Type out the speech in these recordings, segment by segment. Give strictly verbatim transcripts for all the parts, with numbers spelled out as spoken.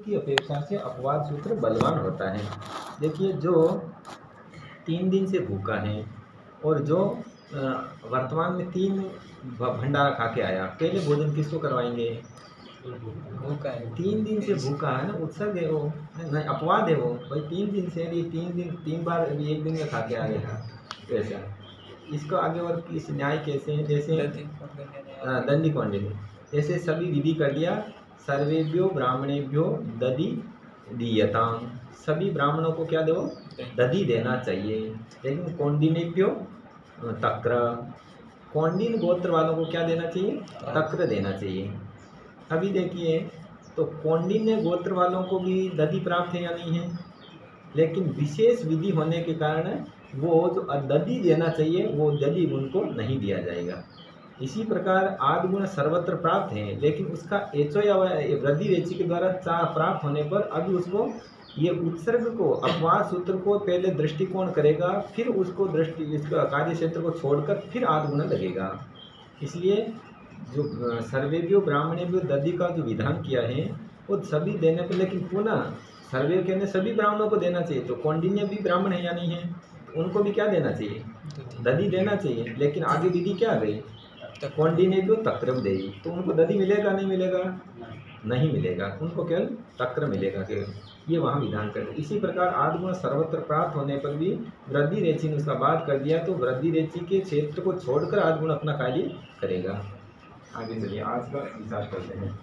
की अपेक्षा से अपवाद सूत्र बलवान होता है। देखिए, जो तीन दिन से भूखा है और जो अ, वर्तमान में तीन भ भंडारा खा के आया, पहले भोजन किसको करवाएँगे? भूखा है। तीन दिन से भूखा है ना, उत्सर्ग है वो, नहीं अपवाद है वो। भाई तीन दिन से ये तीन दिन तीन बार अभी एक दिन में खा के आ गया, कैसा? इसको आगे और किस न्याय कैसे हैं? जैसे हाँ, दंडी कौंडिन्य, जैसे सभी विधि कर लिया, सर्वेभ्यो ब्राह्मणेभ्यो दधि दीयताम, सभी ब्राह्मणों को क्या दो? दधि देना चाहिए। लेकिन कौंडिन्येभ्यो तक्र, कौंडिन्य गोत्र वालों को क्या देना चाहिए? तक्र देना चाहिए। अभी देखिए, तो कौंडिन्य गोत्र वालों को भी दधि प्राप्त है या नहीं है? लेकिन विशेष विधि होने के कारण वो जो दधि देना चाहिए वो दधि उनको नहीं दिया जाएगा। इसी प्रकार आदि गुण सर्वत्र प्राप्त हैं, लेकिन उसका एचो या वृद्धि रेचि के द्वारा चा प्राप्त होने पर अभी उसको ये उत्सर्ग को, अपवाद सूत्र को पहले दृष्टिकोण करेगा, फिर उसको दृष्टि इसका कार्य क्षेत्र को छोड़कर फिर आदि गुण लगेगा। इसलिए जो सर्वेभ्यो ब्राह्मणेभ्यो दधि का जो विधान किया है वो सभी देने पर, लेकिन पुनः सर्वे कहने सभी ब्राह्मणों को देना चाहिए, तो कौंडिन्य भी ब्राह्मण है या नहीं है? उनको भी क्या देना चाहिए? दधि देना चाहिए। लेकिन आगे विधि क्या आ गई? कौंडिन्येभ्यो तक्रम देई, तो उनको दधि मिलेगा नहीं मिलेगा? नहीं मिलेगा, उनको केवल तक्र मिलेगा केवल, ये वहाँ विधान कर। इसी प्रकार आदि गुण सर्वत्र प्राप्त होने पर भी वृद्धि रेचि ने उसका बात कर दिया, तो वृद्धि रेचि के क्षेत्र को छोड़कर आदि गुण अपना कार्य करेगा। आगे चलिए, आज का विचार करते हैं।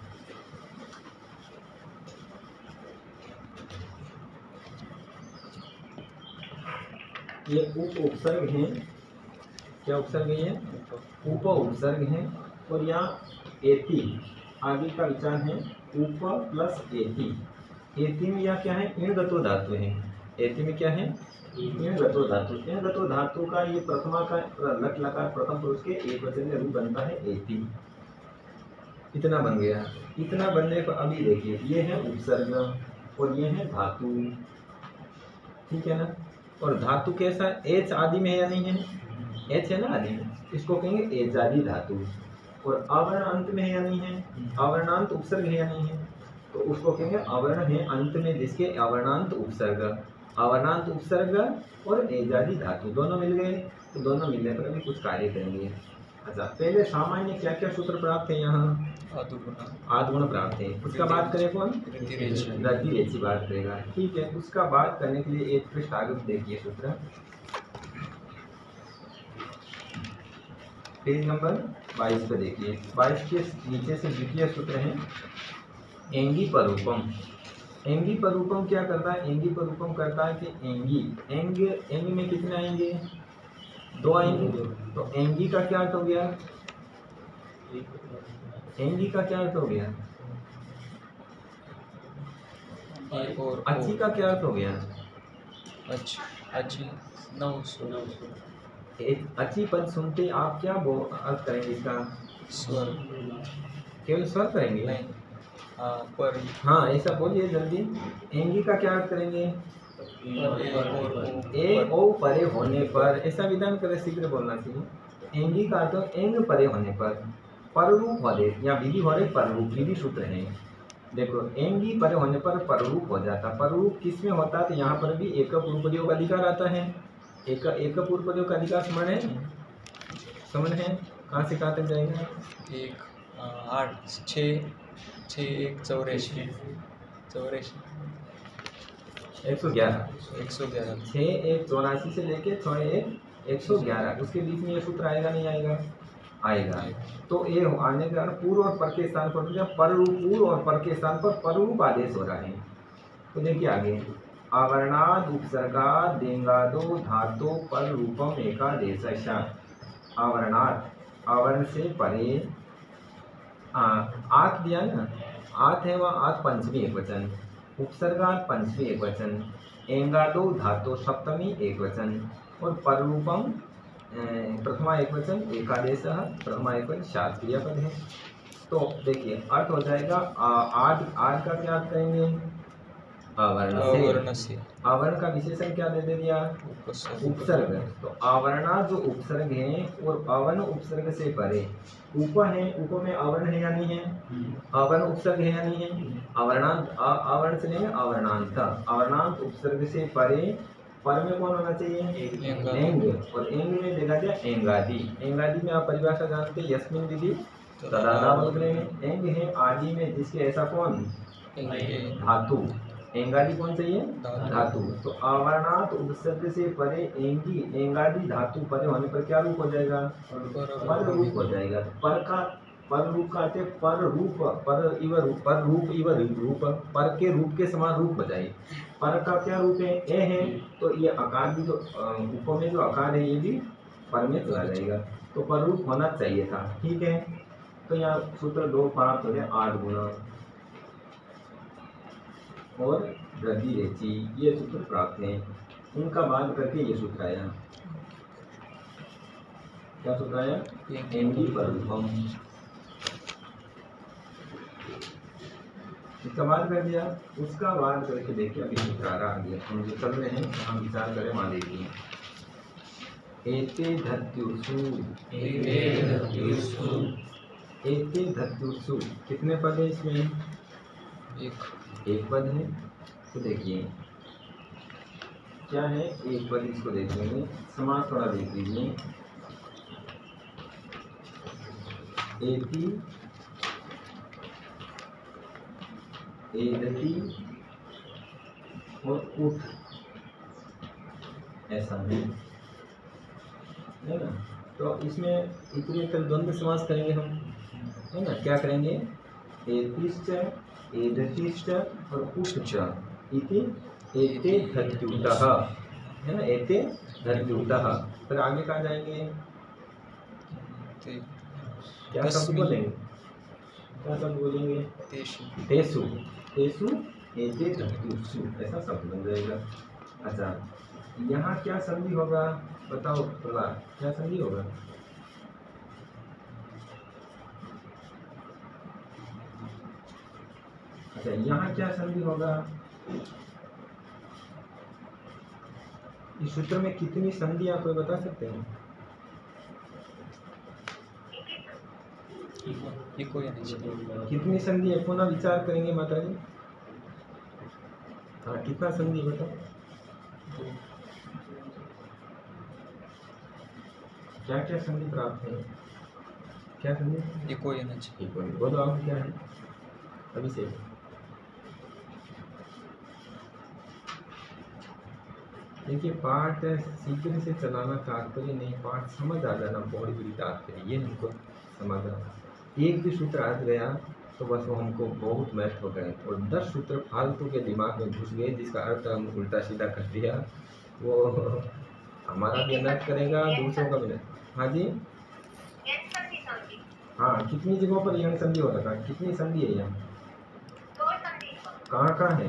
ये उप उपसर्ग हैं, क्या उपसर्ग है? उप उपसर्ग हैं, और यहाँ एति, आगे का विचार है उप प्लस एति। एति में यह क्या है? इणगतो धातु है। एति में क्या है? इणगतो धातु। इणगतो धातु का ये प्रथमा का लट लकार प्रथम पुरुष के एक वचन में रूप बनता है एति। इतना बन गया। इतना बनने पर अभी देखिए, ये है उपसर्ग और ये है धातु, ठीक है ना? और धातु कैसा है? एच आदि में है या नहीं है? एच है ना आदि में, इसको कहेंगे एजादि धातु। और अवर्ण अंत में है या नहीं है? अवर्णांत उपसर्ग है या नहीं है? तो उसको कहेंगे अवर्ण है अंत में जिसके अवर्णांत उपसर्ग। अवर्णांत उपसर्ग और एजादि धातु दोनों मिल गए, तो दोनों मिलने पर अभी कुछ कार्य करेंगे। अच्छा, पहले सामान्य क्या क्या सूत्र प्राप्त है? यहाँ आदि गुण प्राप्त है। उसका बात करें कौन? वृद्धि रेचि बात करेगा, ठीक है। उसका बात करने के लिए एक पृष्ठ आगे देखिए, सूत्र पेज नंबर बाईस पे देखिए। बाईस के नीचे से द्वितीय सूत्र है एंगी परूपम। एंगी परूपम क्या करता है? एंगी परूपम करता है कि एंगी, एंग एंग में कितने आएंगे? दो आएंगे। तो एंगी का क्या अर्थ हो गया? एंगी का क्या अर्थ हो गया? अच्छी का क्या अर्थ हो गया? अच्छी अच्छी नौ सौ एक अच्छी पद सुनते आप क्या वो अर्थ करेंगे इसका? स्वर, केवल स्वर करेंगे? नहीं, आ, पर हाँ, ऐसा बोलिए जल्दी। एंगी का क्या अर्थ करेंगे? ए ओ परे होने पर, ऐसा विधान करे, शीघ्र बोलना चाहिए। एंगी का अर्थ एंग परे होने पर, पररूप होने या विधि होने पररूप, विधि सूत्र है। देखो, एंगी परे होने पर पररूप हो जाता। पररूप किस में होता है? तो यहाँ पर भी एक पूर्वपदियों का अधिकार आता है। एक एक पूर्वपदियों का अधिकार समझ है? समझ है? कहाँ से कहाँ तक जाएगा? एक आ, आठ छः छः एक चौरासी चौरासी एक सौ ग्यारह एक सौ ग्यारह छः एक चौरासी से लेके छः एक एक सौ ग्यारह, उसके बीच में ये सूत्र आएगा नहीं आएगा? आएगा। तो ये आने के कारण पूर्व और पर के स्थान पर जब पररूप, पूर्व और पर के स्थान पर पररूप आदेश हो रहा है। तो देखिए आगे, आवरणाद उपसर्गा देंगादो धातु पर रूपम एकादेश। आवरणाद, आवरण से परे, आत दिया ना, आत है वहाँ, आत पंचमी एक वचन, उपसर्गात पंचमी एक वचन, एंगादो धातु सप्तमी एक वचन, और पररूपम प्रथमा एक वचन, एकादेश प्रथमा एक वचन, सात क्रियापद है। तो देखिए अर्थ हो जाएगा, आद, आद का क्या अर्थ करेंगे? आवरण आवरण से। से आवरण का विशेषण क्या दे दे दिया? उपसर्ग उपसर्ग। तो आवरणा जो उपसर्ग है और आवरण उपसर्ग से परे। उप है, उप में आवरण है या नहीं है? आवरण उपसर्ग है या नहीं है? आवरणांत, आवरण से लेंगे आवरणांत, आवरणांत उपसर्ग से परे। पर में कौन होना चाहिए? एंग। और एंग में देखा जाए एंगादि। एंगादि में आप परिभाषा जानते हैं, यस्मिन विधि तदादा बोल रहे हैं। एंग है आदि में जिसके ऐसा कौन? धातु। एंगादि कौन चाहिए? धातु। तो आवरणात् उपसर्ग से परे एंगी, एंगादि धातु परे होने पर क्या रूप हो जाएगा? पर रूप हो जाएगा। पर का पर रूप का अर्थ है पर रूप, पर इव रूप, पर रूप इव रूप, पर के रूप के समान रूप हो जाए। पर का क्या रूप है? ए है। तो ये आकार भी जो उप में जो आकार है ये भी पर में चला जाएगा। तो पर रूप होना चाहिए था। ठीक है। तो यहाँ सूत्र दो प्राप्त हो गया, आठ गुना और वृद्धि रेची, ये सूत्र प्राप्त है। उनका बाद करके ये सूत्र आया। क्या सूत्र आया? एंगी पर रूपम। इसका बाद कर दिया। उसका बाद करके देखिए अभी सूत्र आ रहा है। हम जो चल रहे हैं हम विचार करें, वहां देखिए। एते धत्युषु, एते धत्युषु कितने पद है इसमें? एक एक पद है। तो देखिए क्या है एक पद, इसको देख लेंगे। समास थोड़ा देख लीजिए। एति, एदति और उठ, ऐसा है, है ना? तो इसमें इतने तरह द्वंद्व समास करेंगे हम, है ना? क्या करेंगे? एतिश्च, एदतिश्च और उच्च इति एते धत्युतः, है ना? एते धत्युतः। फिर आगे कहाँ जाएंगे? क्या शब्द बोलेंगे? क्या शब्द बोलेंगे? तेषु, तेसु, तेसु एते धत्युषु, ऐसा शब्द बन जाएगा। अच्छा, यहाँ क्या संधि होगा? बताओ प्रहलाद, क्या संधि होगा? अच्छा, यहाँ क्या संधि होगा? इस सूत्र में कितनी संधि आप कोई बता सकते हैं? इको या नहीं? कितनी संधि है? पुनः विचार करेंगे माता जी। हाँ, कितना संधि बताओ? क्या क्या संधि प्राप्त है? क्या संधि? इको या नहीं? इको। बोलो आप क्या है अभी से? देखिए, पाठ शीघ्र से चलाना तात्पर्य नहीं, पाठ समझ आ जाना बहुत बड़ी तात्पर्य, ये हमको समझना। एक भी सूत्र आ गया तो बस वो हमको बहुत महत्व गए, और दस सूत्र फालतू के दिमाग में घुस गए जिसका अर्थ हम उल्टा सीधा कर दिया, वो हमारा भी अनर्थ करेगा, दूसरों का भी। हाँ जी, हाँ, कितनी जगहों पर यंग संधि हो रखा है? कितनी संधि है यहाँ? कहाँ कहाँ है?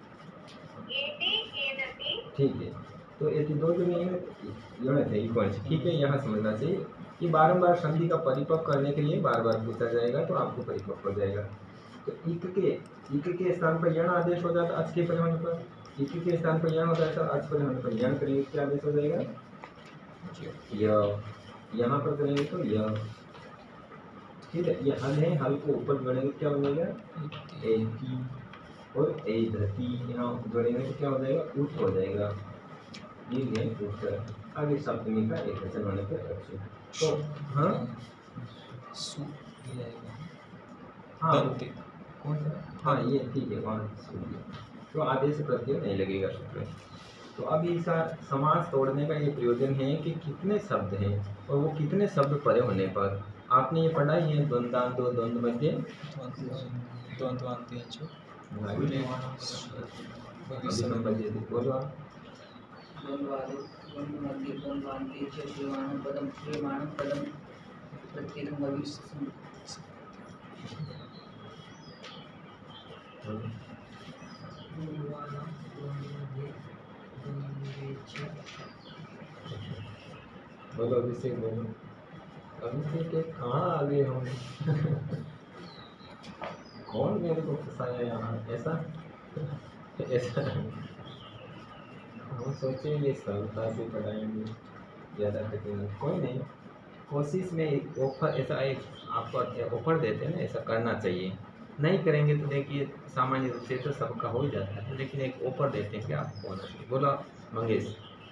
ठीक है, तो ये दो जो यूनिट है इक्वल, ठीक है, यहाँ समझना चाहिए कि बारंबार संधि का परिपक्व करने के लिए बार बार पूछा जाएगा तो आपको परिपक्व हो जाएगा। तो इक के इक के स्थान पर यण आदेश हो जाता अच के परे होने पर, इक के स्थान पर यण हो जाता अच परे होने पर यण करेंगे क्या आदेश हो जाएगा? य। यहाँ पर करेंगे तो य, ठीक है। ये हल है, हल को ऊपर जोड़ेंगे क्या बनेगा? एति, और ए धरती यहाँ जोड़ेंगे तो क्या हो जाएगा? उठ हो जाएगा। ये है उत्तर। आगे सप्तमी का एक वचन होने पर अक्षु। तो हाँ, सु जाएगा। हाँ, दंते। कौन सा? हाँ, ये ठीक है, वहाँ सूर्य, तो आदेश प्रत्यय नहीं लगेगा सूत्र। तो अब ऐसा समास तोड़ने का ये प्रयोजन है कि कितने शब्द हैं और वो कितने शब्द परे होने पर। आपने ये पढ़ा ही है, द्वंद्वांतो द्वंद्व मध्य द्वंद्वान्ते च बोलो आप। द्वंद्वादो द्वंद्वमध्ये द्वंद्वान्ते च श्रीमाणं पदं श्रीमाणं पदं प्रत्येकं भविष्यति। बोलो अभिषेक, बोलो अभिषेक के कहाँ आ गए हम? कौन मेरे को फंसाया यहाँ ऐसा? ऐसा हम सोचेंगे सरलता से पढ़ाएंगे, ज़्यादा कठिन कोई नहीं। कोशिश में एक ऑफर ऐसा एक आपको ऑफर देते हैं ना, ऐसा करना चाहिए। नहीं करेंगे तो देखिए सामान्य रूप से तो सबका हो ही जाता है, लेकिन एक ऑफर देते हैं कि आपको होना चाहिए। बोला मंगेश,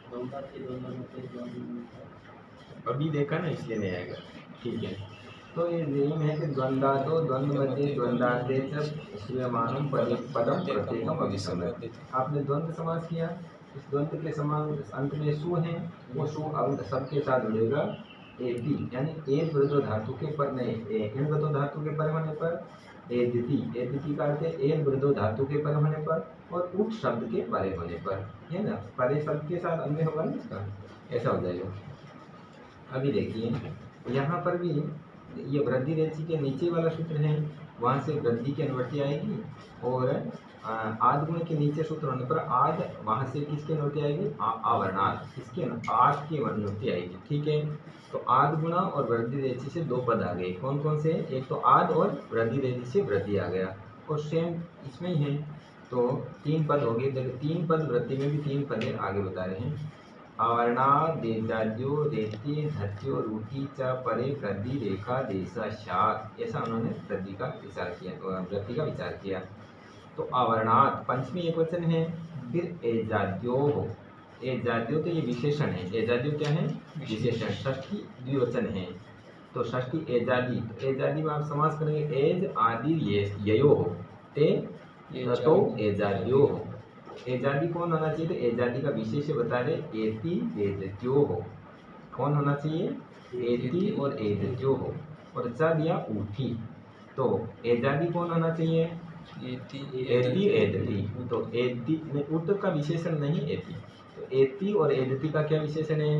अभी देखा ना इसलिए नहीं आएगा। ठीक है, तो ये नियम है कि द्वंद्वादो द्वंद्व मध्य द्वंद्वार्थे च श्रूयमाणं पदम पदम प्रत्येकम अभिसंगति। आपने द्वंद्व समास किया, इस द्वंद्व के समान अंत में सु है, वो सु अब सबके साथ जुड़ेगा एति, यानी एक वृद्धो धातु के पर नहीं इन वृद्धो धातु के पर होने पर एदिति, एदिति का अर्थ है एक वृद्धो धातु के पर होने पर और उठ शब्द के परे होने पर, है ना, परे शब्द के साथ अन्य होगा ना इसका, ऐसा हो जाएगा। अभी देखिए यहाँ पर भी ये वृद्धि रेचि के नीचे वाला सूत्र है, वहाँ से वृद्धि की अनुवृत्ति आएगी, और आद गुण के नीचे सूत्र होने पर आद वहाँ से किसकी अनुवृत्ति आएगी, आवर्णात, किसके आद की अनुवृत्ति आएगी। ठीक है, तो आद गुणा और वृद्धि रेचि से दो पद आ गए, कौन कौन से, एक तो आद और वृद्धि रेचि से वृद्धि आ गया, और सेम इसमें ही है, तो तीन पद हो गए। देखो तीन पद वृद्धि में भी तीन पद आगे बता रहे हैं। आवर्णा देजाद्यो रेति धत्यो रूटी च परे वृद्धि रेखा देशा शात, ऐसा उन्होंने वृद्धि का विचार किया, वृद्धि का विचार किया। तो आवर्णात पंचमी एक वचन है, फिर एजाद्यो हो, एजाद्यो तो ये विशेषण है, एजाद्यो क्या है, विशेषण, षष्ठी द्विवचन है, तो षष्ठी एजादी, तो एजादी में आप समास करेंगे एज आदि ये ययो हो ते तो एजाद्यो हो। एजादी कौन होना चाहिए, तो एजादी का विशेष बता रहे एति एदत्यो हो, कौन होना चाहिए, एति और एदत्यो हो, और चा दिया ऊठी, तो एजादी कौन होना चाहिए, एति एति एदति, तो एति में उत का विशेषण नहीं एति, तो एति और एदति का क्या विशेषण है,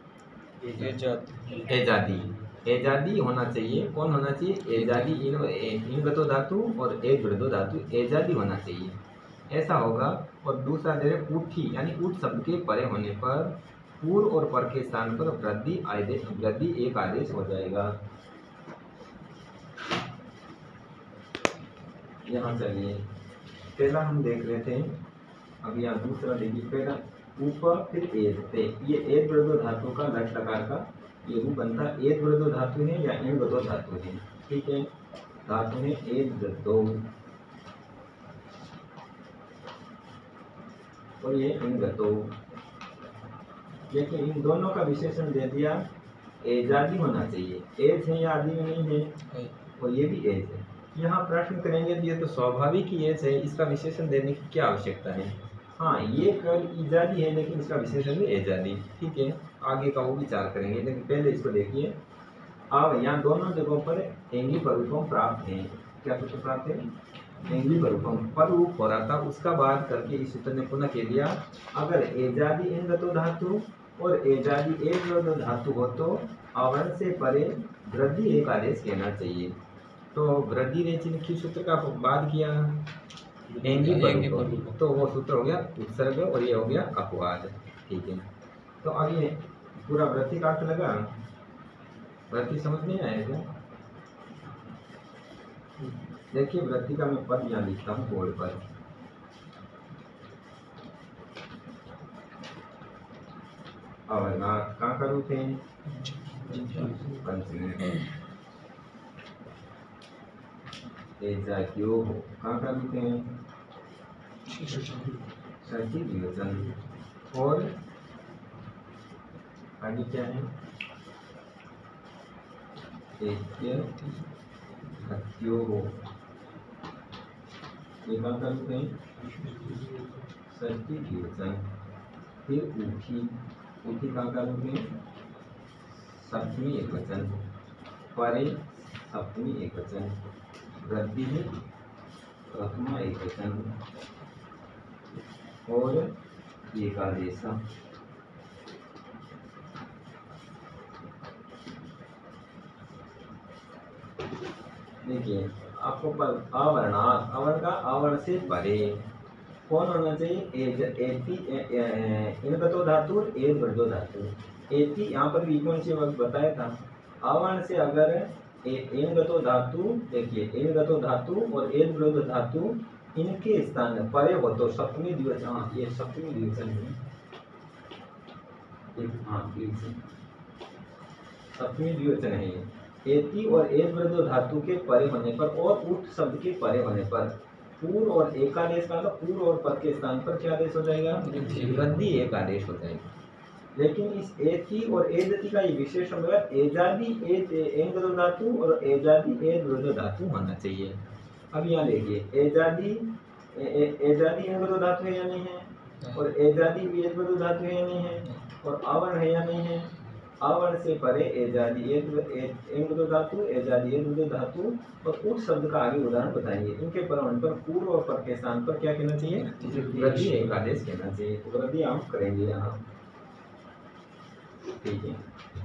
एजादी, एजादी, एजादी होना चाहिए, कौन होना चाहिए, एजादी, इन इन गतो धातु और एक वृद्धो धातु, एजादी होना चाहिए, ऐसा होगा। और दूसरा दे रहे ऊठी, यानी ऊठ शब्द के परे होने पर पूर्व और पर के स्थान पर वृद्धि आदेश, वृद्धि एक आदेश हो जाएगा। यहाँ चलिए पहला हम देख रहे थे, अब यहाँ दूसरा देखिए, पहला ऊपर फिर एद पे, ये एक वृद्धो धातु का लट लकार का ये रूप बनता है, एक वृद्धो धातु है या इन वृद्धो धातु है, ठीक है, धातु है एक वृद्धो और ये इन गतो, लेकिन इन दोनों का विशेषण दे दिया एजादी होना चाहिए, एज है या आदि में नहीं है, और ये भी एज है। यहाँ प्रश्न करेंगे तो ये तो स्वाभाविक ही एज है, इसका विशेषण देने की क्या आवश्यकता है, हाँ ये कल इजादी है लेकिन इसका विशेषण भी एजादी, ठीक है, आगे का वो विचार करेंगे, लेकिन पहले इसको देखिए। अब यहाँ दोनों जगहों पर एंगी परूपम प्राप्त है, क्या सूत्र प्राप्त है, एंगी परूपम पर रूप हो रहा था, उसका बात करके इस सूत्र ने पुनः कह दिया, अगर एजादी इन गतो धातु और एजादी एक वृद्धो धातु हो तो आवरण से परे वृद्धि एक आदेश कहना चाहिए। तो वृद्धि रेचि ने किस सूत्र का बात किया, एंगी परूपम, तो वो सूत्र हो गया उत्सर्ग और ये हो गया अपवाद, ठीक है। तो अब ये पूरा वृद्धि का अर्थ लगा, वृद्धि समझ नहीं आया क्या, देखिए वृद्धि का मैं पद यहाँ लिखता हूँ बोर्ड पर, अवना कहाँ का रूप है, पंचमी, एजाद्यो हो कहाँ का रूप है, षष्ठी द्विवचन, और आगे क्या है, एत्य हत्यो हो, ये कहाँ का रूप है, षष्ठी द्विवचन, फिर ऊठी, ऊठी कहाँ का रूप है, सप्तमी एक वचन, परे सप्तमी एक वचन, वृद्धि है प्रथमा एक वचन, और एकादेश। देखिए आपको पर आवरणात, आवरण का आवरण से परे कौन होना चाहिए, एज एति इनगतो धातु एज वृद्धो धातु, एति यहाँ पर भी कौन सी वक्त बताया था, आवरण से अगर इनगतो धातु, देखिए इनगतो धातु और एज वृद्धो धातु इनके स्थान परे हो तो सप्तमी द्विवचन, हाँ ये सप्तमी द्विवचन है, एक हाँ द्विवचन सप्तमी द्विवचन है ये। एति और एत वृद्धो धातु के परे होने पर और उठ शब्द के परे होने पर पूर्व और एकादेश का मतलब पूर्व और पद के स्थान पर क्या आदेश हो जाएगा? वृद्धि एक आदेश हो जाएगा। लेकिन इस एति और एदति का ये विशेषण होगा एजादी एत एंग धातु और एजादी एद वृद्धो धातु होना चाहिए। अब यहाँ देखिए एजादी एजादी एंग धातु है या नहीं है, और एजादी एद वृद्धो धातु है या नहीं है, और अवर्ण है या नहीं है। अवर्ण से परे एजादी एंग धातु एजादी एद धातु और उठ शब्द का आगे उदाहरण बताएंगे। इनके परवर्ण पर पूर्व और पर के स्थान पर क्या कहना चाहिए? वृद्धि एक आदेश कहना चाहिए। तो वृद्धि हम करेंगे यहाँ, ठीक है।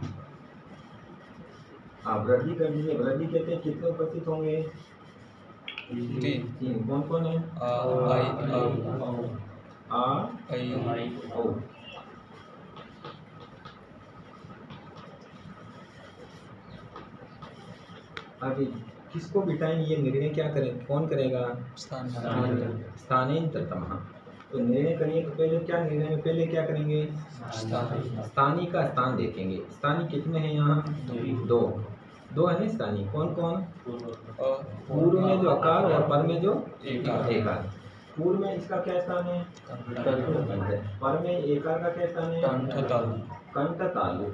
आप वृद्धि कर दीजिए। वृद्धि कहते हैं कितने उपस्थित होंगे? तीन। तीन। कौन कौन है? आ आई आ आ आई ओ। अभी किसको बिठाएंगे ये निर्णय क्या करें, कौन करेगा? स्थान स्थानांतरतम। तो निर्णय करिए तो पहले क्या निर्णय में पहले क्या करेंगे? स्थान स्थानीय का स्थान देखेंगे। स्थानीय कितने हैं यहाँ? दो दो है ना स्थानीय। कौन कौन? पूर्व में जो अकार और पर में जो एकार। एकार। पूर्व में इसका क्या स्थान है? पर में एकार का क्या स्थान है? कंठ तालु। कंठ तालु।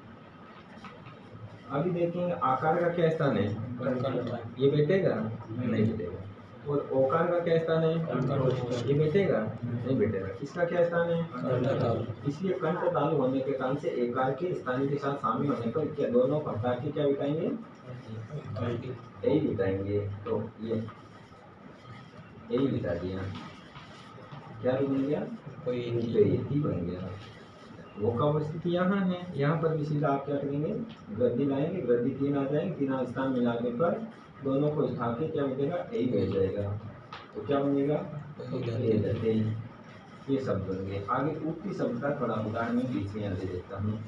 अभी देखेंगे आकार का क्या स्थान है? कंठ। ये बैठेगा? नहीं बैठेगा। और ओकार का क्या स्थान है? ये बैठेगा? नहीं बैठेगा। इसका क्या स्थान है? कंठ तालु। इसलिए कंठ तालु होने के कारण से एकार के स्थानीय के साथ शामिल होने पर क्या दोनों प्रकार के क्या बिठाएंगे? यही बिठाएंगे। तो ये यही बिठा दिया। क्या बन गया? ही बन गया। वो का स्थिति यहाँ है। यहाँ पर भी सीधा आप क्या करेंगे? वृद्धि लाएंगे। वृद्धि तीन आ जाएंगे। तीन स्थान मिलाने पर दोनों को उठा के क्या बनेगा? यही बन जाएगा। तो क्या बनेगा? ये शब्द बन गए। आगे उक्ति शब्द का थोड़ा उदाहरण में बीच में दे देता हूँ।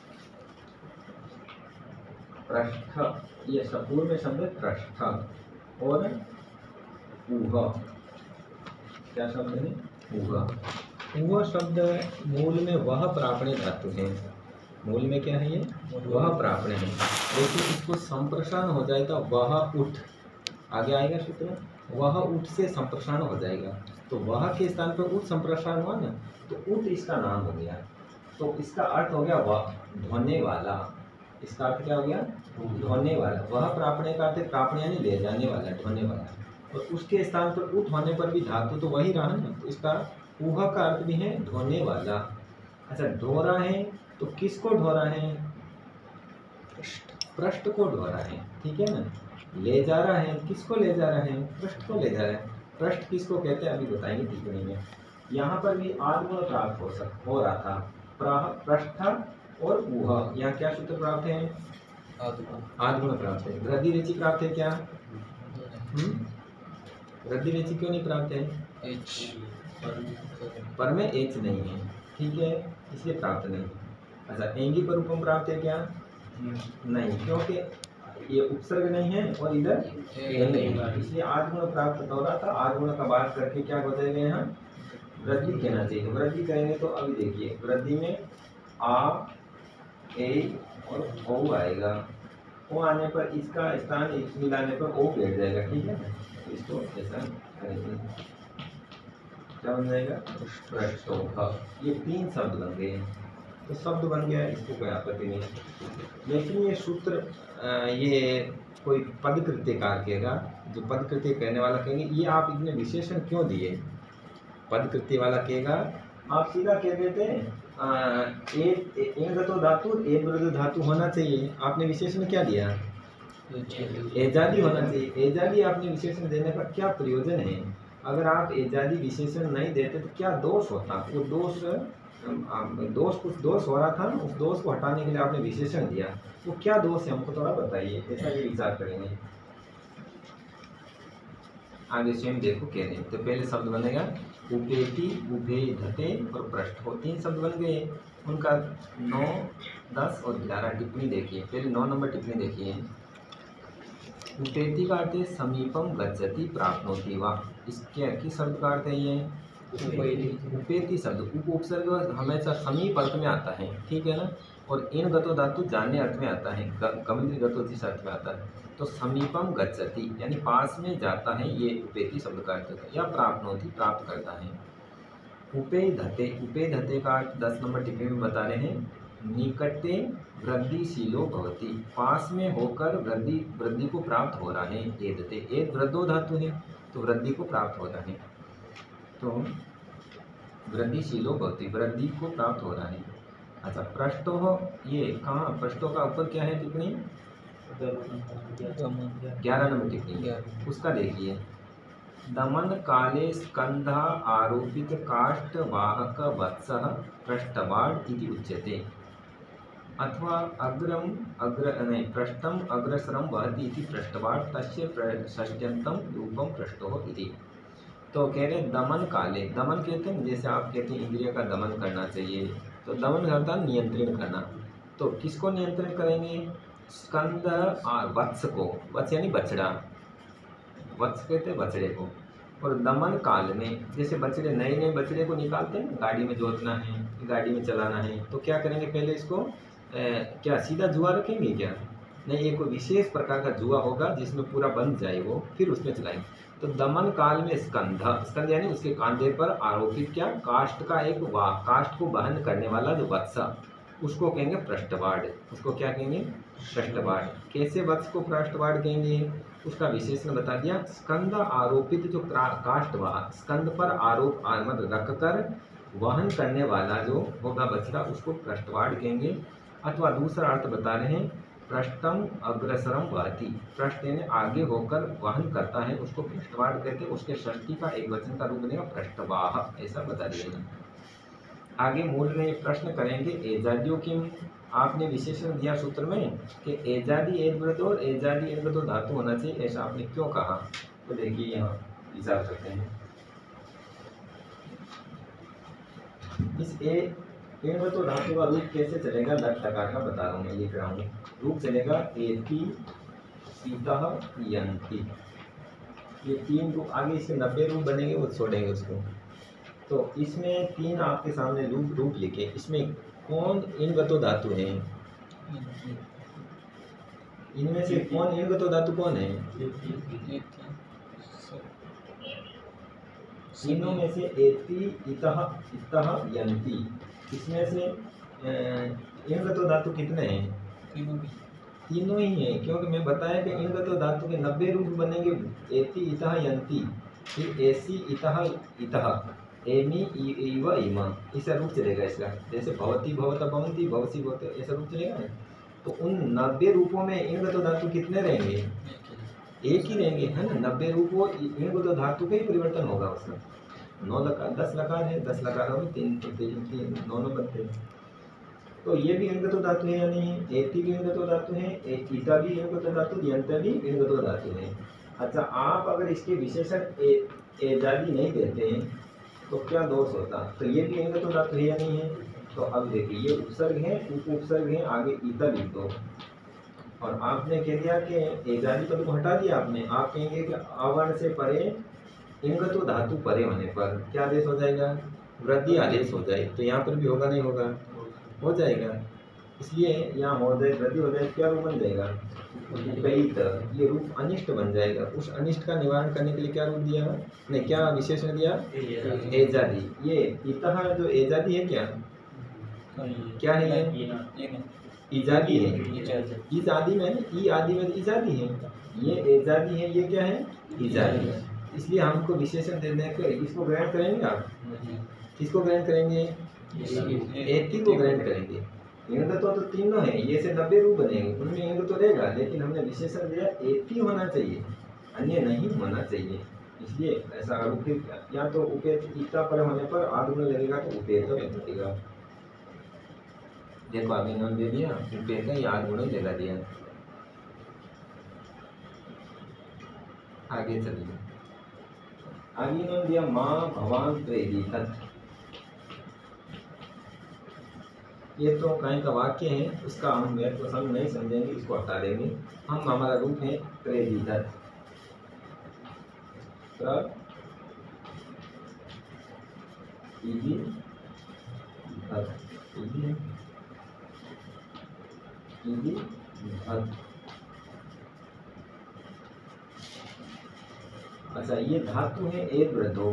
पृष्ठ, ये पूर्व में शब्द पृष्ठ और ऊह। क्या शब्द है? ऊह। ऊह शब्द मूल में वह प्रापणे धातु है। मूल में क्या है? ये वह प्रापणे है। लेकिन इसको संप्रसारण हो जाएगा वह उठ। आगे आएगा सूत्र, वह उठ से संप्रसारण हो जाएगा। तो वह के स्थान पर उठ संप्रसारण हुआ ना, तो उठ इसका नाम हो गया। तो इसका अर्थ हो गया वह, धोने वाला। इसका अर्थ क्या हो गया? धोने वाला। वह प्रापणे का अर्थ प्रापणे यानी ले जाने वाला, धोने वाला। और उसके स्थान पर उठ होने पर भी धातु तो वही रहा ना। तो इसका ऊह का अर्थ भी है धोने वाला। अच्छा, ढो रहा है तो किसको ढो रहा है? पृष्ठ को ढो रहा है, ठीक है ना। ले जा रहा है, किसको ले जा रहा है? पृष्ठ को ले जा रहा है। पृष्ठ किसको कहते हैं अभी बताएंगे टिप्पणी में। यहाँ पर भी आदगुण प्राप्त हो सक हो रहा था। पृष्ठ और ऊह, यहाँ क्या सूत्र प्राप्त है? आदगुण प्राप्त है। वृद्धि रेचि प्राप्त है क्या? वृद्धि रेचि क्यों नहीं प्राप्त है? एच पर में एच नहीं है, ठीक है, इसलिए प्राप्त नहीं। अच्छा, एंगी पर रूपम प्राप्त है क्या? नहीं, क्योंकि ये उपसर्ग नहीं है और इधर ए नहीं है, इसलिए आदगुण प्राप्त हो रहा था। आदगुण का बात करके क्या हो जाएगा? यहाँ वृद्धि कहना चाहिए। तो वृद्धि करेंगे तो अभी देखिए, वृद्धि में आ ए और ओ आएगा। ओ आने पर इसका स्थान इस मिलाने पर ओ बैठ जाएगा, ठीक है। तो इसको ऐसा करेंगे, क्या बन जाएगा? पृष्ठोह। ये तीन शब्द बन गए। तो शब्द बन गया, इसको कोई आपत्ति नहीं। लेकिन ये सूत्र ये कोई पदकृत्यकार कहेगा, जो पदकृत्य कहने वाला कहेंगे ये आप इतने विशेषण क्यों दिए? पदकृत्य वाला कहेगा आप सीधा कह देते एक तो धातु एक विरुद्ध धातु होना चाहिए। आपने विशेषण क्या दिया? एजादी होना चाहिए। एजादी आपने विशेषण देने का क्या प्रयोजन है? अगर आप एजादी विशेषण नहीं देते तो क्या दोष होता? वो दोष दोष कुछ दोष हो रहा था, उस दोष को हटाने के लिए आपने विशेषण दिया। वो क्या दोष है हमको थोड़ा बताइए, ऐसा भी विचार करेंगे। आगे स्वयं देखो कह रहे हैं। तो पहले शब्द बनेगा उपेटी, उभे, धते और पृष्ठ हो। तीन शब्द बन गए। उनका नौ, दस और ग्यारह टिप्पणी देखिए। पहले नौ नंबर टिप्पणी देखिए। उपेति का अर्थ है समीपम गच्छति प्राप्नोति वा। इसके किस शब्द का अर्थ है ये? उपेति शब्द। उप उपसर्ग हमेशा समीप अर्थ में आता है, ठीक है ना, और इन गतो धातु जानने अर्थ में आता है, गमन गतो जिस अर्थ में आता है। तो समीपम गच्छति यानी पास में जाता है, ये उपेति शब्द का अर्थ है, या प्राप्नोति प्राप्त करता है। उपे धते, उपे धते का अर्थ दस नंबर टिप्पणी में बता रहे हैं, निकटे वृद्धिशीलो भवति, पास में होकर वृद्धि वृद्धि को प्राप्त हो रहा है। एदते, एद वृद्धो धातु है तो वृद्धि को प्राप्त हो रहा है, तो वृद्धिशीलो भवति वृद्धि को प्राप्त हो रहा है। अच्छा, पृष्ठो, ये कहाँ पृष्ठों का ऊपर क्या है टिप्पणी? ग्यारह नंबर टिप्पणी, उसका देखिए। दमन काले स्कंधा आरोपित काष्ठ वाहक वत्सः पृष्ठवाड इति उच्यते, अथवा अग्रम अग्र नहीं पृष्ठम अग्रसरम वहति इति पृष्ठवाड तस्य षष्ट्यंतम रूपम पृष्ठो इति। तो कह रहे दमन काले, दमन कहते हैं जैसे आप कहते हैं इंद्रिय का दमन करना चाहिए, तो दमन करता है नियंत्रण करना। तो किसको नियंत्रण करेंगे? स्कंद और वत्स को, वत्स यानी बछड़ा, वत्स कहते हैं बछड़े को। और दमन काल में जैसे बछड़े, नए नए बछड़े को निकालते हैं, गाड़ी में जोतना है, गाड़ी में चलाना है, तो क्या करेंगे? पहले इसको ए, क्या सीधा जुआ रखेंगे क्या? नहीं, एक विशेष प्रकार का जुआ होगा जिसमें पूरा बंध जाए वो, फिर उसमें चलाएंगे। तो दमन काल में स्कंध, स्कंध यानी उसके कांधे पर आरोपित क्या? काष्ठ का एक वाह, काष्ठ को वहन करने वाला जो वत्स, उसको कहेंगे पृष्ठवाड। उसको क्या कहेंगे? पृष्ठवाड। कैसे वत्स को पृष्ठवाड कहेंगे? उसका विशेषण बता दिया। स्कंद आरोपित जो काष्ठ वाह, स्कंद पर आरोप मतलब रख कर वहन करने वाला जो होगा बछड़ा, उसको पृष्ठवाड कहेंगे। अथवा दूसरा अर्थ बता रहे हैं, पृष्ठम अग्रसरम वहति, पृष्ठ यानी आगे होकर वहन करता है, उसको पृष्ठवाड कहते हैं। उसके षष्ठी का एक वचन का रूप बनेगा पृष्ठवाह, ऐसा बता दिया। आगे मूल में प्रश्न करेंगे, एजादियों किम, आपने विशेषण दिया सूत्र में कि एजादी एद्व्रत और एजादी एद्व्रत धातु होना चाहिए, ऐसा आपने क्यों कहा? तो देखिए यहाँ विचार करते हैं। इस ए एद्व्रत धातु का रूप कैसे चलेगा? लट लकार का बता रहा हूँ मैं, लिख रहा हूँ। रूप चलेगा एति सीतः यन्ति, ये तीन रूप, आगे इसके नब्बे रूप बनेंगे, वो छोड़ेंगे उसको। तो इसमें तीन आपके सामने रूप रूप लिखे, इसमें कौन इनगतो धातु है? इनमें से कौन इनगतो धातु कौन है? तीनों में से एति इतः इतः यन्ति, इसमें से इनगतो धातु कितने हैं? तीनों ही हैं, क्योंकि मैं बताया कि इनगतो धातु के नब्बे रूप बनेंगे। एति इतः यन्ति, फिर एसी इतः इतः, एमी इव इमा, ऐसा रूप चलेगा इसका। जैसे भवती भवत भवंती, भवसी भवत, ऐसा रूप चलेगा ना। तो उन नब्बे रूपों में इनगतो धातु कितने रहेंगे? एक ही रहेंगे, है ना। नब्बे रूपों इनगतो धातु का ही परिवर्तन होगा उसमें। नौ लकार, दस लकार है, दस लकारों में तीन तीन तीन नौ नौ बनते हैं। तो ये भी इनगतो धातु है या नहीं? एति भी इनगतो धातु है, ईटा भी इनगतो धातु, यंत्र भी इनगतो धातु है। अच्छा, आप अगर इसके विशेषण एजादी नहीं देते हैं तो क्या दोष होता? तो ये भी इनगतो धातु है या नहीं है? तो अब देखिए, ये उपसर्ग है, उप उपसर्ग है, आगे ईता लिख दो। और आपने कह दिया कि एजादी पद को हटा दिया आपने, आप कहेंगे कि अवर्ण से परे इनगतो धातु परे होने पर क्या आदेश हो जाएगा? वृद्धि आदेश हो जाए। तो यहाँ पर भी होगा नहीं होगा? हो जाएगा। इसलिए यहाँ हो जाए, वृद्धि हो जाए, क्या रूप बन जाएगा? उपैत, ये रूप अनिष्ट बन जाएगा। उस अनिष्ट का निवारण करने के लिए क्या रूप दिया? नहीं, क्या विशेषण दिया? एजादी। ये इतः जो एजादी है, क्या क्या है ये? इजादी है। इस आदि में, ई आदि में इजादी है, ये एजादी है, ये क्या है? इजादी है। इसलिए हमको विशेषण देने के, इसको ग्रहण करेंगे आप? किसको ग्रहण करेंगे? एति को ग्रहण करेंगे। इनगतो तो तीनों है, ये से नब्बे रूप बनेंगे, उनमें इनगतो रहेगा, लेकिन हमने विशेषण दिया एति होना चाहिए, अन्य नहीं होना चाहिए। इसलिए ऐसा उपेत, या तो उपेत इतना पर होने पर आदुन लगेगा तो उपेत लगेगा। देखो अभी नाम दे दिया उपेत, ये आदुन लगा दिया। आगे चलिए, आगे नाम दिया माँ भवान प्रेरित। ये तो कहीं का वाक्य है, उसका हम महत्व तो हम नहीं समझेंगे, इसको हटा देंगे। हम हमारा रूप है त्रेधिधत। प्र इधि धत, इधि इधि धत। अच्छा, ये धातु है एक वृद्धो।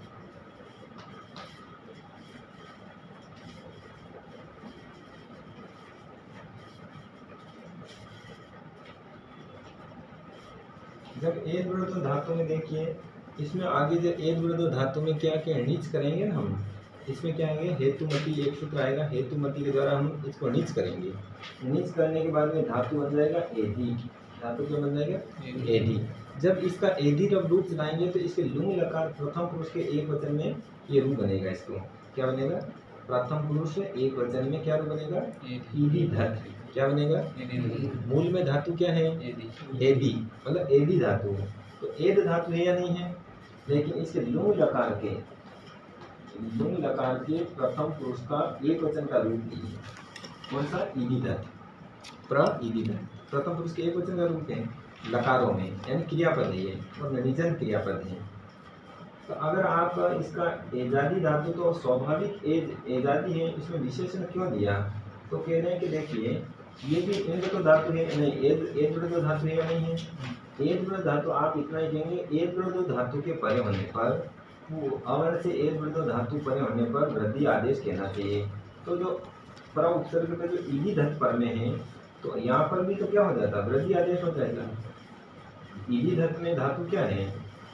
जब एक वृद्धो धातु में देखिए, इसमें आगे जब एक वृद्धो धातु में क्या क्या नीच करेंगे ना हम, इसमें क्या आएंगे हेतुमती, एक सूत्र आएगा, हेतुमती के द्वारा हम इसको नीच करेंगे। नीच करने के बाद में धातु बन जाएगा एधी। धातु क्या बन जाएगा एधी। जब इसका एधी जब रूप चलाएंगे तो इसके लुंग लकार प्रथम पुरुष के एक वचन में ये रूप बनेगा। इसको क्या बनेगा, प्रथम पुरुष एक वचन में क्या रूप बनेगा, ईदी धत। क्या बनेगा, मूल में धातु क्या है एदी, मतलब एदी धातु है। तो एद धातु है या नहीं है, लेकिन इसके लुंग लकार के लुंग लकार के प्रथम पुरुष का एक वचन का रूप लीजिए। कौन सा, ईदी धत, प्र ईदी धत। प्रथम पुरुष के एक वचन का रूप है लकारों में, यानी क्रियापद है ये, और निजन क्रियापद है। तो अगर आप इसका एजादी धातु तो स्वाभाविक एज एजादी है, इसमें विशेषण क्यों दिया, तो कह रहे हैं कि देखिए ये भी एद तो धातु है नहीं, एद एद तो धातु है या नहीं है। एद धातु आप इतना ही कहेंगे, एद धातु के परे होने पर अवर्ण से एद धातु परे होने पर वृद्धि आदेश कहना चाहिए। तो जो पर उपसर्ग में जो ईदी धत पर में है, तो यहाँ पर भी तो क्या हो जाता, वृद्धि आदेश हो जाएगा। ईदी धत में धातु क्या है,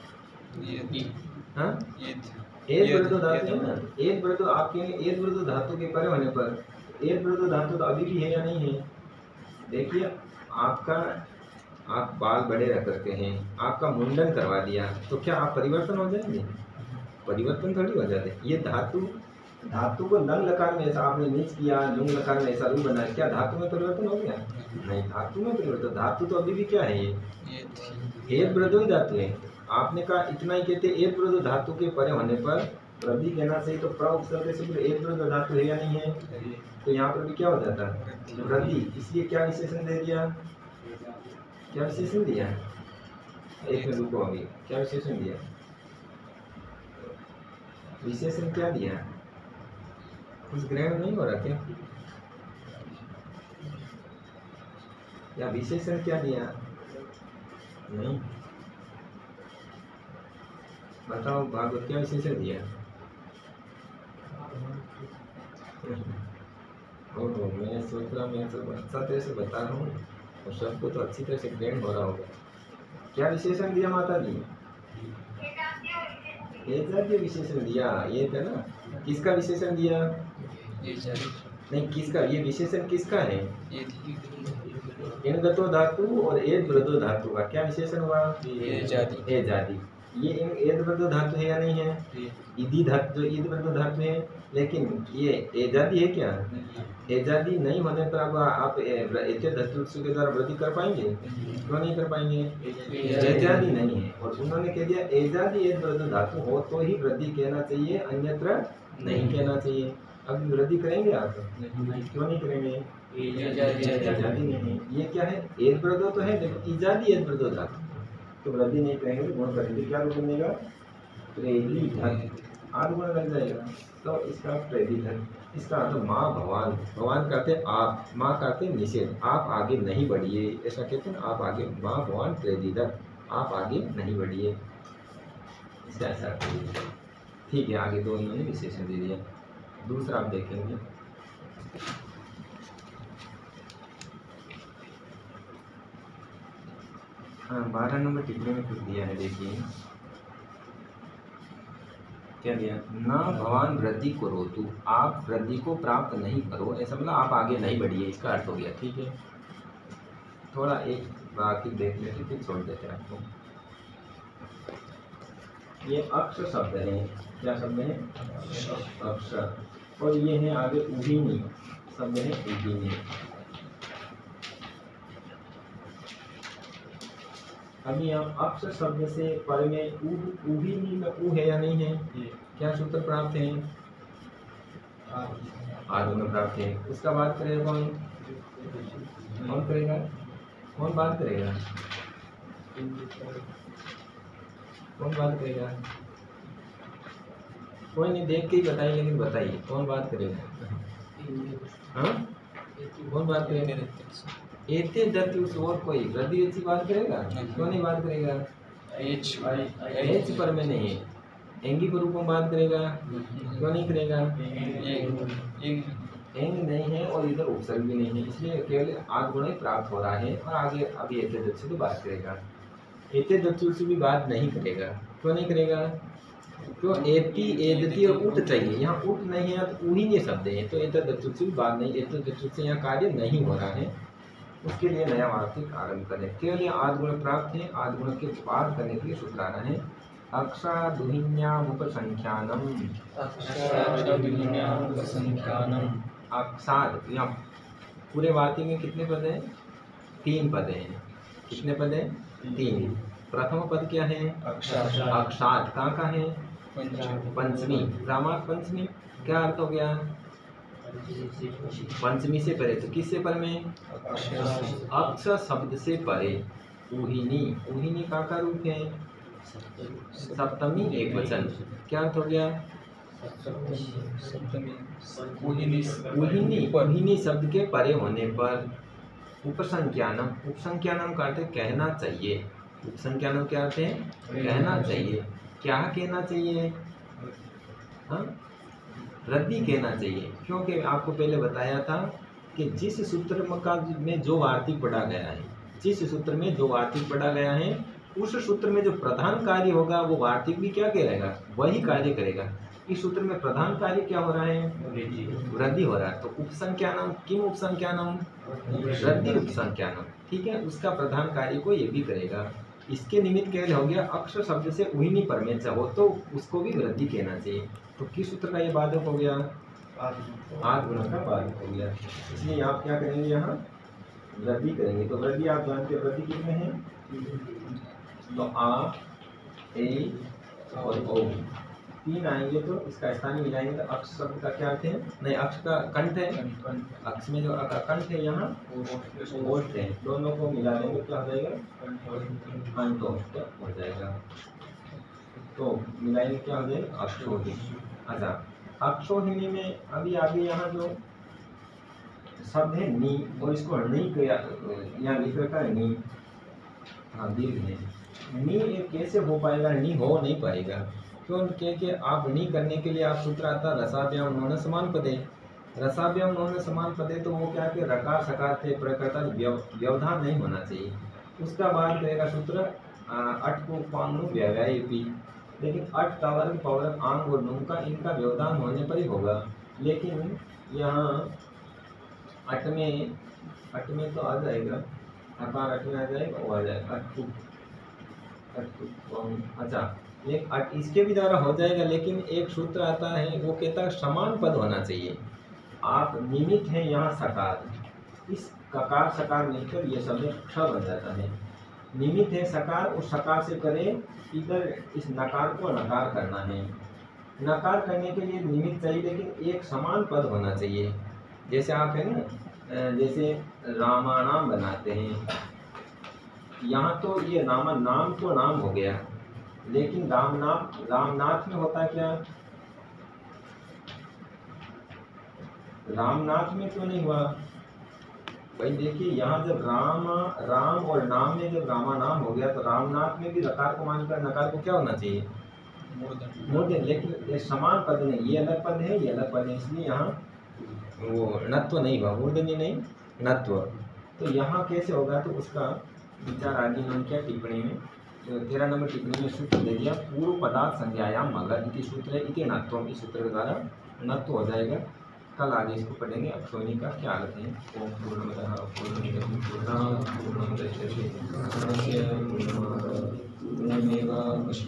हाँ एद वृद्धो धातु है ना। एद वृद्धो आप कहेंगे एद वृद्धो धातु के परे होने पर, एद वृद्धो धातु तो अभी भी है या नहीं है। देखिए आपका आप बाल बड़े रख करके हैं, आपका मुंडन करवा दिया, तो क्या आप परिवर्तन हो जाएंगे, परिवर्तन थोड़ी हो जाते। ये धातु धातु को लंग लकार में ऐसा आपने नीच किया, लुंग लकार में ऐसा रूप बनाया, क्या धातु में परिवर्तन हो गया, नहीं धातु में परिवर्तन। धातु तो अभी भी क्या है, ये एक वृद्धो ही धातु है। आपने कहा इतना ही कहते, एक वृद्धो धातु के परे होने पर वृद्धि कहना चाहिए, तो प्र उपसर्ग से एक वृद्धो धातु है या नहीं है, तो यहाँ पर भी क्या हो जाता है वृद्धि। इसलिए क्या विशेषण दे दिया, क्या विशेषण दिया, एक में रुको अभी, क्या विशेषण दिया, विशेषण क्या दिया, कुछ ग्रहण नहीं हो रहा क्या, या विशेषण क्या दिया, नहीं बताओ भागवत क्या विशेषण दिया। ओहो, मैं सोच रहा मैं तो अच्छा तरह से बता रहा हूँ और सबको तो अच्छी तरह से ग्रहण हो रहा होगा। क्या विशेषण दिया माता जी, एजादी विशेषण दिया, ये था ना। किसका विशेषण दिया, नहीं किसका, ये विशेषण किसका है, इनगतो धातु और एद वृद्धो धातु का क्या विशेषण हुआ, एजादी। ये एद वृद्धो धातु है या नहीं है, इदी धातु, ईद वृद्धो धातु है, लेकिन ये एजादी है क्या, एजादी नहीं होने पर अब आप एते धातु के द्वारा वृद्धि कर पाएंगे, क्यों नहीं कर पाएंगे, एजादी नहीं है। और उन्होंने कह दिया एजादी एद वृद्धो धातु हो तो ही वृद्धि कहना चाहिए, अन्यत्र नहीं कहना चाहिए। अब वृद्धि करेंगे आप, क्यों नहीं करेंगे, एजादी नहीं है। ये क्या है, एद वृद्धो तो है, लेकिन इजादी एद वृद्धो धातु, तो वृद्धि नहीं करेंगे तो गुण करेंगे, क्या रूप बनेगा, त्रेधी धन, आध गुण लग जाएगा, तो इसका त्रेधी धन। इसका अर्थ माँ भगवान, भगवान कहते हैं आप, माँ कहते हैं निषेध, आप आगे नहीं बढ़िए, ऐसा कहते हैं आप आगे, माँ भगवान त्रेधी धन, आप आगे नहीं बढ़िए, इसका ऐसा ठीक है। आगे दो इन्होंने विशेषण दे दिया। दूसरा आप देखेंगे, हाँ बारह नंबर टिप्पणी में कुछ दिया है, देखिए क्या दिया, ना भगवान वृद्धि करो तू, आप वृद्धि को प्राप्त नहीं करो, ऐसा मतलब आप आगे नहीं बढ़िए, इसका अर्थ हो गया। ठीक है, थोड़ा एक बाकी देख लेते फिर छोड़ देते हैं आपको। ये अक्ष शब्द है, क्या शब्द है, अक्ष, और ये है आगे उभिनी शब्द है, उभिनी। अभी हम अक्ष शब्द से पर में उभिनी में उ है या नहीं है, क्या सूत्र प्राप्त है, आदि में प्राप्त है। उसका बात करेगा कौन? कौन करेगा? कौन बात करेगा? कौन बात करेगा? कोई नहीं, देख के ही बताइए, लेकिन बताइए कौन बात करेगा? हाँ, कौन बात करेगा? एते दत्युस और कोई वृद्धि अच्छी बात करेगा? क्यों नहीं बात करेगा? एच एच पर में नहीं है, एंगी के रूप में बात करेगा? क्यों नहीं करेगा? एंग नहीं है और इधर उपसर्ग भी नहीं है, इसलिए केवल आद गुण ही प्राप्त हो रहा है। और आगे अभी एते दत्सु की बात करेगा। एते दत्सु से भी बात नहीं करेगा। क्यों नहीं करेगा? क्यों? एति एदति और उठ चाहिए, यहाँ उठ नहीं है तो उही ये शब्द है, तो एते दत्सु से भी बात नहीं, एते दत्सु से यहाँ कार्य नहीं हो रहा है। उसके लिए नया वार्तिक आरंभ करें। केवल यहाँ आद गुण प्राप्त है, आद गुण के पार करने के लिए सूत्र आना है। अक्षादुहिन्यामुपसंख्यानम, संख्यानम अक्षाद, यहाँ पूरे वाक्य में कितने पद हैं? तीन पद हैं। कितने पद हैं? तीन। प्रथम पद क्या है? अक्षाद। कहाँ का है? पंचमी। रामात पंचमी क्या अर्थ हो गया? पंचमी से परे। तो किससे पर में? अक्ष शब्द से परे। उहिनी, उहिनी का का रूप है? सप्तमी एक वचन। क्या अर्थ हो गया? उहिनी, उहिनी शब्द के परे होने पर उपसंख्यानम, उपसंख्यानम का अर्थ कहना चाहिए। उपसंख्यानम क्या अर्थ है? कहना चाहिए। क्या कहना चाहिए? हाँ, रद्दी कहना चाहिए। क्योंकि आपको पहले बताया था कि जिस सूत्र का में जो वार्तिक पढ़ा गया है, जिस सूत्र में जो वार्तिक पढ़ा गया है, उस सूत्र में जो प्रधान कार्य होगा वो वार्तिक भी क्या करेगा? वही कार्य करेगा। इस सूत्र में प्रधान कार्य क्या हो रहा है? वृद्धि हो रहा है। तो उपसंख्यानम, किम उपसंख्यानम? वृद्धि उपसंख्यानम। ठीक है, उसका प्रधान कार्य को ये भी करेगा। इसके निमित्त केवल हो गया अक्ष शब्द से उहिनी परमेच हो तो उसको भी वृद्धि कहना चाहिए। तो किस सूत्र का ये बाधक हो गया? आद गुण का बाधक हो गया। इसलिए आप क्या करेंगे? यहाँ वृद्धि करेंगे। तो वृद्धि आप जानते हैं, वृद्धि कितने हैं? तो आ, ए और ओ तीन आएंगे, तो इसका स्थानीय मिलाएंगे तो अक्ष शब्द का क्या अर्थ है? नहीं, अक्ष का कंठ है। अक्ष में जो कंठ है यहाँ ओष्ठ है, दोनों को मिला देंगे क्या हो जाएगा? कंठोष्ठ हो जाएगा। तो मिलाएंगे क्या हो जाएगा? अक्षोहिणी। अच्छा, अक्षोहिणी में अभी आगे यहाँ जो शब्द है नी, और इसको नहीं किया, यहाँ लिख रखा है नी। हाँ, दीर्घ है। नी ये कैसे हो पाएगा? नी हो नहीं पाएगा। क्यों? क्योंकि आप नी करने के लिए आप सूत्र आता रसाभ्याम नोन समान पदे। रसाभ्याम नोन समान पदे तो वो क्या कि रकार सकार थे प्रकृता व्यवधान नहीं होना चाहिए। उसका बाद करेगा सूत्र अट को पांगु व्यवयपी, लेकिन अट का वर्ग पवर्ग आंग और नुम का इनका व्यवधान होने पर ही होगा। लेकिन यहाँ अट में अट में तो आ जाएगा, अकार अट में आ जाएगा, वो आ जाएगा अट अट। अच्छा, एक अट इसके भी द्वारा हो जाएगा, लेकिन एक सूत्र आता है वो कहता है समान पद होना चाहिए। आप निमित्त हैं यहाँ सकार, इस ककार सकार मिलकर ये शब्द क्ष बन जाता है। निमित्त है सकार, उस सकार से करे इधर इस नकार को नकार करना है। नकार करने के लिए निमित्त चाहिए, लेकिन एक समान पद होना चाहिए। जैसे आप है ना, जैसे रामानाम बनाते हैं, यहाँ तो ये नामा नाम तो नाम हो गया, लेकिन रामनाथ रामनाथ में होता क्या? रामनाथ में क्यों नहीं हुआ भाई? देखिए यहाँ जब राम राम और नाम में जब रामा नाम हो गया, तो रामनाथ में भी रकार को मानकर नकार को क्या होना चाहिए? मूर्धन्य। लेकिन ये समान पद नहीं, ये अलग पद है, ये अलग पद है, इसलिए यहाँ वो नत्व नहीं हुआ, मूर्धन्य नहीं नत्व। तो यहाँ कैसे होगा? तो उसका विचार आगे हम क्या टिप्पणी में तेरह नंबर टिप्पणी में सूत्र दे दिया। पूर्व पदार्थ संज्ञायाम मगर इति सूत्र है, इति नत्वम, इस सूत्र के द्वारा नत्व हो जाएगा। कल आगे इसको पढ़ेंगे। अक्षोहिणी का क्या अर्थ है? ओम पूर्णमदः पूर्णमिदं पूर्णात् पूर्णमुदच्यते पूर्णस्य पूर्णमादाय पूर्णमेवावशिष्यते।